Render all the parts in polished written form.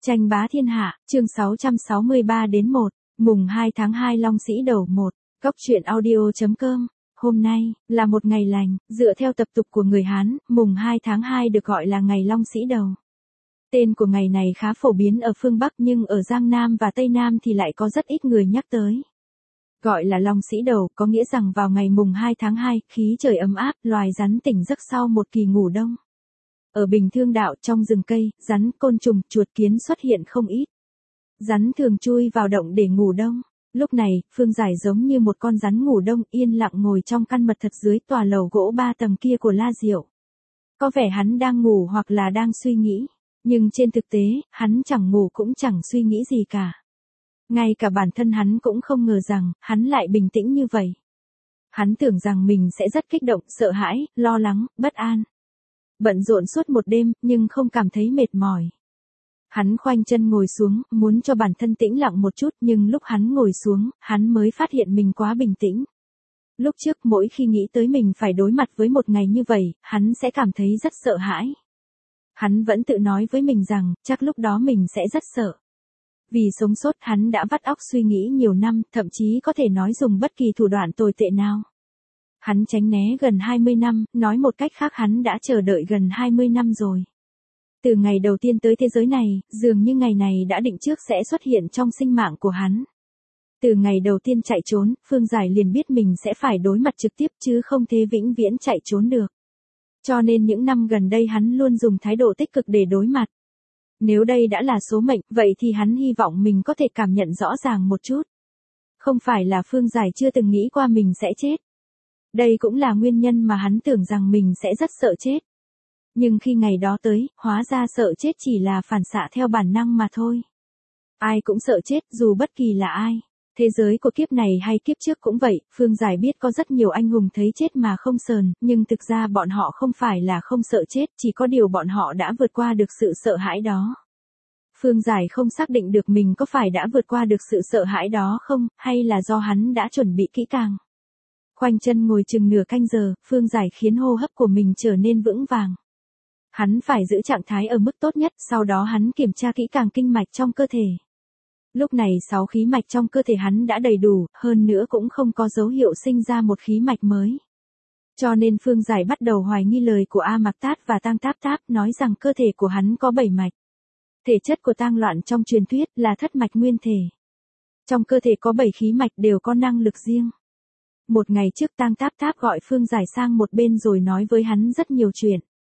Tranh bá thiên hạ, chương 663-1, mùng 2 tháng 2 Long Sĩ Đầu 1, Góc truyện audio.com. Hôm nay, là một ngày lành, dựa theo tập tục của người Hán, mùng 2 tháng 2 được gọi là ngày Long Sĩ Đầu. Tên của ngày này khá phổ biến ở phương Bắc nhưng ở Giang Nam và Tây Nam thì lại có rất ít người nhắc tới. Gọi là Long Sĩ Đầu, có nghĩa rằng vào ngày mùng 2 tháng 2, khí trời ấm áp, loài rắn tỉnh giấc sau một kỳ ngủ đông. Ở Bình Thương Đạo trong rừng cây, rắn, côn trùng, chuột kiến xuất hiện không ít. Rắn thường chui vào động để ngủ đông. Lúc này, Phương Giải giống như một con rắn ngủ đông yên lặng ngồi trong căn mật thật dưới tòa lầu gỗ 3 tầng kia của La Diệu. Có vẻ hắn đang ngủ hoặc là đang suy nghĩ, nhưng trên thực tế, hắn chẳng ngủ cũng chẳng suy nghĩ gì cả. Ngay cả bản thân hắn cũng không ngờ rằng, hắn lại bình tĩnh như vậy. Hắn tưởng rằng mình sẽ rất kích động, sợ hãi, lo lắng, bất an. Bận rộn suốt một đêm, nhưng không cảm thấy mệt mỏi. Hắn khoanh chân ngồi xuống, muốn cho bản thân tĩnh lặng một chút, nhưng lúc hắn ngồi xuống, hắn mới phát hiện mình quá bình tĩnh. Lúc trước mỗi khi nghĩ tới mình phải đối mặt với một ngày như vậy, hắn sẽ cảm thấy rất sợ hãi. Hắn vẫn tự nói với mình rằng, chắc lúc đó mình sẽ rất sợ. Vì sống sót hắn đã vắt óc suy nghĩ nhiều năm, thậm chí có thể nói dùng bất kỳ thủ đoạn tồi tệ nào. Hắn tránh né gần 20 năm, nói một cách khác hắn đã chờ đợi gần 20 năm rồi. Từ ngày đầu tiên tới thế giới này, dường như ngày này đã định trước sẽ xuất hiện trong sinh mạng của hắn. Từ ngày đầu tiên chạy trốn, Phương Giải liền biết mình sẽ phải đối mặt trực tiếp chứ không thể vĩnh viễn chạy trốn được. Cho nên những năm gần đây hắn luôn dùng thái độ tích cực để đối mặt. Nếu đây đã là số mệnh, vậy thì hắn hy vọng mình có thể cảm nhận rõ ràng một chút. Không phải là Phương Giải chưa từng nghĩ qua mình sẽ chết. Đây cũng là nguyên nhân mà hắn tưởng rằng mình sẽ rất sợ chết. Nhưng khi ngày đó tới, hóa ra sợ chết chỉ là phản xạ theo bản năng mà thôi. Ai cũng sợ chết, dù bất kỳ là ai. Thế giới của kiếp này hay kiếp trước cũng vậy, Phương Giải biết có rất nhiều anh hùng thấy chết mà không sờn, nhưng thực ra bọn họ không phải là không sợ chết, chỉ có điều bọn họ đã vượt qua được sự sợ hãi đó. Phương Giải không xác định được mình có phải đã vượt qua được sự sợ hãi đó không, hay là do hắn đã chuẩn bị kỹ càng. Khoanh chân ngồi chừng nửa canh giờ, Phương Giải khiến hô hấp của mình trở nên vững vàng. Hắn phải giữ trạng thái ở mức tốt nhất, sau đó hắn kiểm tra kỹ càng kinh mạch trong cơ thể. Lúc này 6 khí mạch trong cơ thể hắn đã đầy đủ, hơn nữa cũng không có dấu hiệu sinh ra một khí mạch mới. Cho nên Phương Giải bắt đầu hoài nghi lời của A Mạc Tát và Tang Táp Táp nói rằng cơ thể của hắn có 7 mạch. Thể chất của Tang Loạn trong truyền thuyết là thất mạch nguyên thể. Trong cơ thể có 7 khí mạch đều có năng lực riêng. Một ngày trước Tang Táp Táp gọi Phương Giải sang một bên rồi nói với hắn rất nhiều chuyện.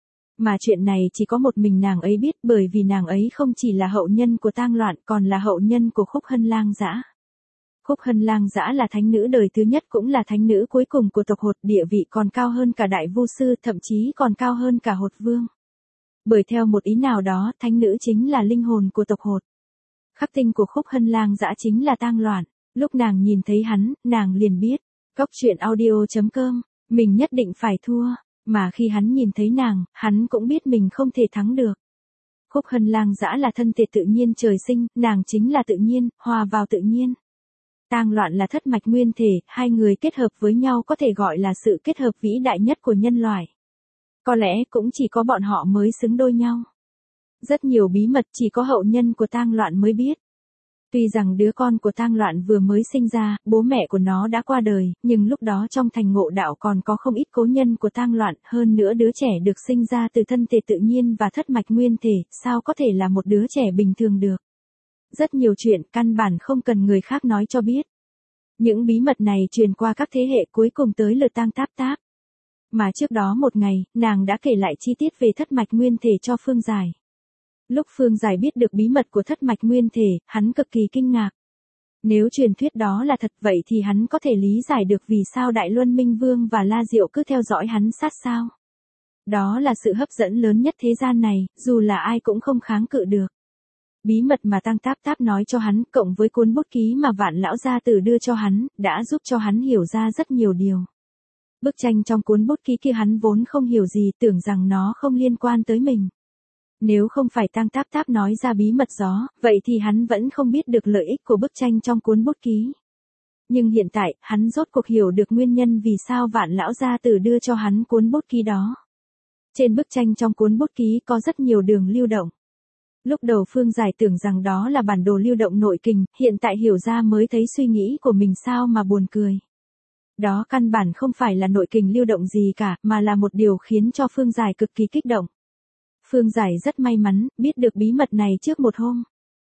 Mà chuyện này chỉ có một mình nàng ấy biết bởi vì nàng ấy không chỉ là hậu nhân của Tang Loạn còn là hậu nhân của Khúc Hân Lang Dã. Khúc Hân Lang Dã là thánh nữ đời thứ nhất cũng là thánh nữ cuối cùng của tộc Hột, địa vị còn cao hơn cả đại vu sư, thậm chí còn cao hơn cả Hột Vương. Bởi theo một ý nào đó, thánh nữ chính là linh hồn của tộc Hột. Khắc tinh của Khúc Hân Lang Dã chính là Tang Loạn. Lúc nàng nhìn thấy hắn, nàng liền biết, Góc truyện audio.com, mình nhất định phải thua. Mà khi hắn nhìn thấy nàng, hắn cũng biết mình không thể thắng được. Khúc Hân Lang Dã là thân thể tự nhiên trời sinh, nàng chính là tự nhiên, hòa vào tự nhiên. Tang Loạn là thất mạch nguyên thể, hai người kết hợp với nhau có thể gọi là sự kết hợp vĩ đại nhất của nhân loại. Có lẽ cũng chỉ có bọn họ mới xứng đôi nhau. Rất nhiều bí mật chỉ có hậu nhân của Tang Loạn mới biết. Tuy rằng đứa con của Tang Loạn vừa mới sinh ra, bố mẹ của nó đã qua đời, nhưng lúc đó trong thành Ngộ Đạo còn có không ít cố nhân của Tang Loạn, hơn nữa đứa trẻ được sinh ra từ thân thể tự nhiên và thất mạch nguyên thể, sao có thể là một đứa trẻ bình thường được. Rất nhiều chuyện căn bản không cần người khác nói cho biết. Những bí mật này truyền qua các thế hệ cuối cùng tới lượt Tang Táp Táp. Mà trước đó một ngày, nàng đã kể lại chi tiết về thất mạch nguyên thể cho Phương Giải. Lúc Phương Giải biết được bí mật của thất mạch nguyên thể, hắn cực kỳ kinh ngạc. Nếu truyền thuyết đó là thật vậy thì hắn có thể lý giải được vì sao Đại Luân Minh Vương và La Diệu cứ theo dõi hắn sát sao. Đó là sự hấp dẫn lớn nhất thế gian này, dù là ai cũng không kháng cự được. Bí mật mà Tang Táp Táp nói cho hắn, cộng với cuốn bút ký mà Vạn Lão Gia Tử đưa cho hắn, đã giúp cho hắn hiểu ra rất nhiều điều. Bức tranh trong cuốn bút ký kia hắn vốn không hiểu gì, tưởng rằng nó không liên quan tới mình. Nếu không phải Tang Táp Táp nói ra bí mật đó, vậy thì hắn vẫn không biết được lợi ích của bức tranh trong cuốn bút ký. Nhưng hiện tại, hắn rốt cuộc hiểu được nguyên nhân vì sao Vạn Lão Gia Tử đưa cho hắn cuốn bút ký đó. Trên bức tranh trong cuốn bút ký có rất nhiều đường lưu động. Lúc đầu Phương Giải tưởng rằng đó là bản đồ lưu động nội kình, hiện tại hiểu ra mới thấy suy nghĩ của mình sao mà buồn cười. Đó căn bản không phải là nội kình lưu động gì cả, mà là một điều khiến cho Phương Giải cực kỳ kích động. Phương Giải rất may mắn, biết được bí mật này trước một hôm.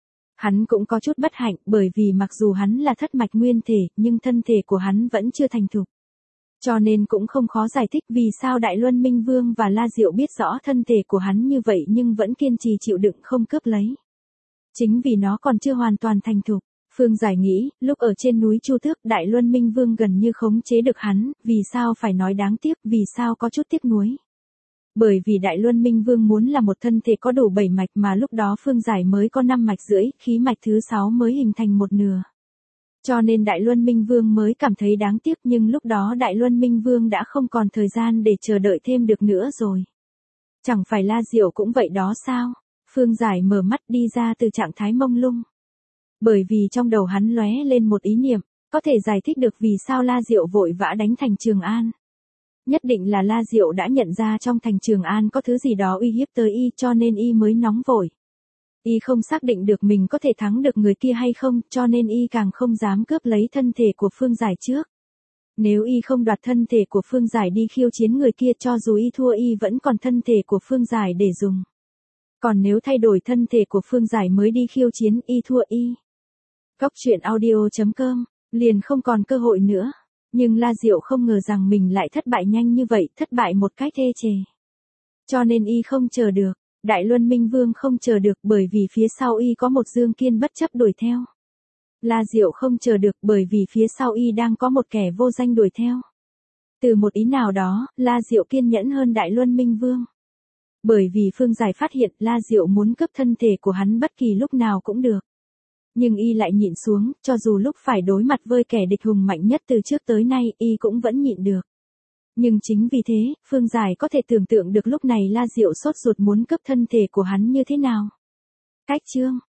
Hắn cũng có chút bất hạnh, bởi vì mặc dù hắn là thất mạch nguyên thể, nhưng thân thể của hắn vẫn chưa thành thục. Cho nên cũng không khó giải thích vì sao Đại Luân Minh Vương và La Diệu biết rõ thân thể của hắn như vậy nhưng vẫn kiên trì chịu đựng không cướp lấy. Chính vì nó còn chưa hoàn toàn thành thục. Phương Giải nghĩ, lúc ở trên núi Chu Tước, Đại Luân Minh Vương gần như khống chế được hắn, vì sao phải nói đáng tiếc, vì sao có chút tiếc nuối. Bởi vì Đại Luân Minh Vương muốn là một thân thể có đủ 7 mạch mà lúc đó Phương Giải mới có 5 mạch rưỡi, khí mạch thứ 6 mới hình thành một nửa. Cho nên Đại Luân Minh Vương mới cảm thấy đáng tiếc, nhưng lúc đó Đại Luân Minh Vương đã không còn thời gian để chờ đợi thêm được nữa rồi. Chẳng phải La Diệu cũng vậy đó sao? Phương Giải mở mắt đi ra từ trạng thái mông lung. Bởi vì trong đầu hắn lóe lên một ý niệm, có thể giải thích được vì sao La Diệu vội vã đánh thành Trường An. Nhất định là La Diệu đã nhận ra trong thành Trường An có thứ gì đó uy hiếp tới y cho nên y mới nóng vội. Y không xác định được mình có thể thắng được người kia hay không, cho nên y càng không dám cướp lấy thân thể của Phương Giải trước. Nếu y không đoạt thân thể của Phương Giải đi khiêu chiến người kia, cho dù y thua y vẫn còn thân thể của Phương Giải để dùng. Còn nếu thay đổi thân thể của Phương Giải mới đi khiêu chiến, y thua y. Góc truyện audio.com, liền không còn cơ hội nữa. Nhưng La Diệu không ngờ rằng mình lại thất bại nhanh như vậy, thất bại một cách ê chề. Cho nên y không chờ được. Đại Luân Minh Vương không chờ được bởi vì phía sau y có một Dương Kiên bất chấp đuổi theo. La Diệu không chờ được bởi vì phía sau y đang có một kẻ vô danh đuổi theo. Từ một ý nào đó, La Diệu kiên nhẫn hơn Đại Luân Minh Vương. Bởi vì Phương Giải phát hiện La Diệu muốn cướp thân thể của hắn bất kỳ lúc nào cũng được. Nhưng y lại nhịn xuống, cho dù lúc phải đối mặt với kẻ địch hùng mạnh nhất từ trước tới nay, y cũng vẫn nhịn được. Nhưng chính vì thế, Phương Giải có thể tưởng tượng được lúc này La Diệu sốt ruột muốn cướp thân thể của hắn như thế nào. Cách chương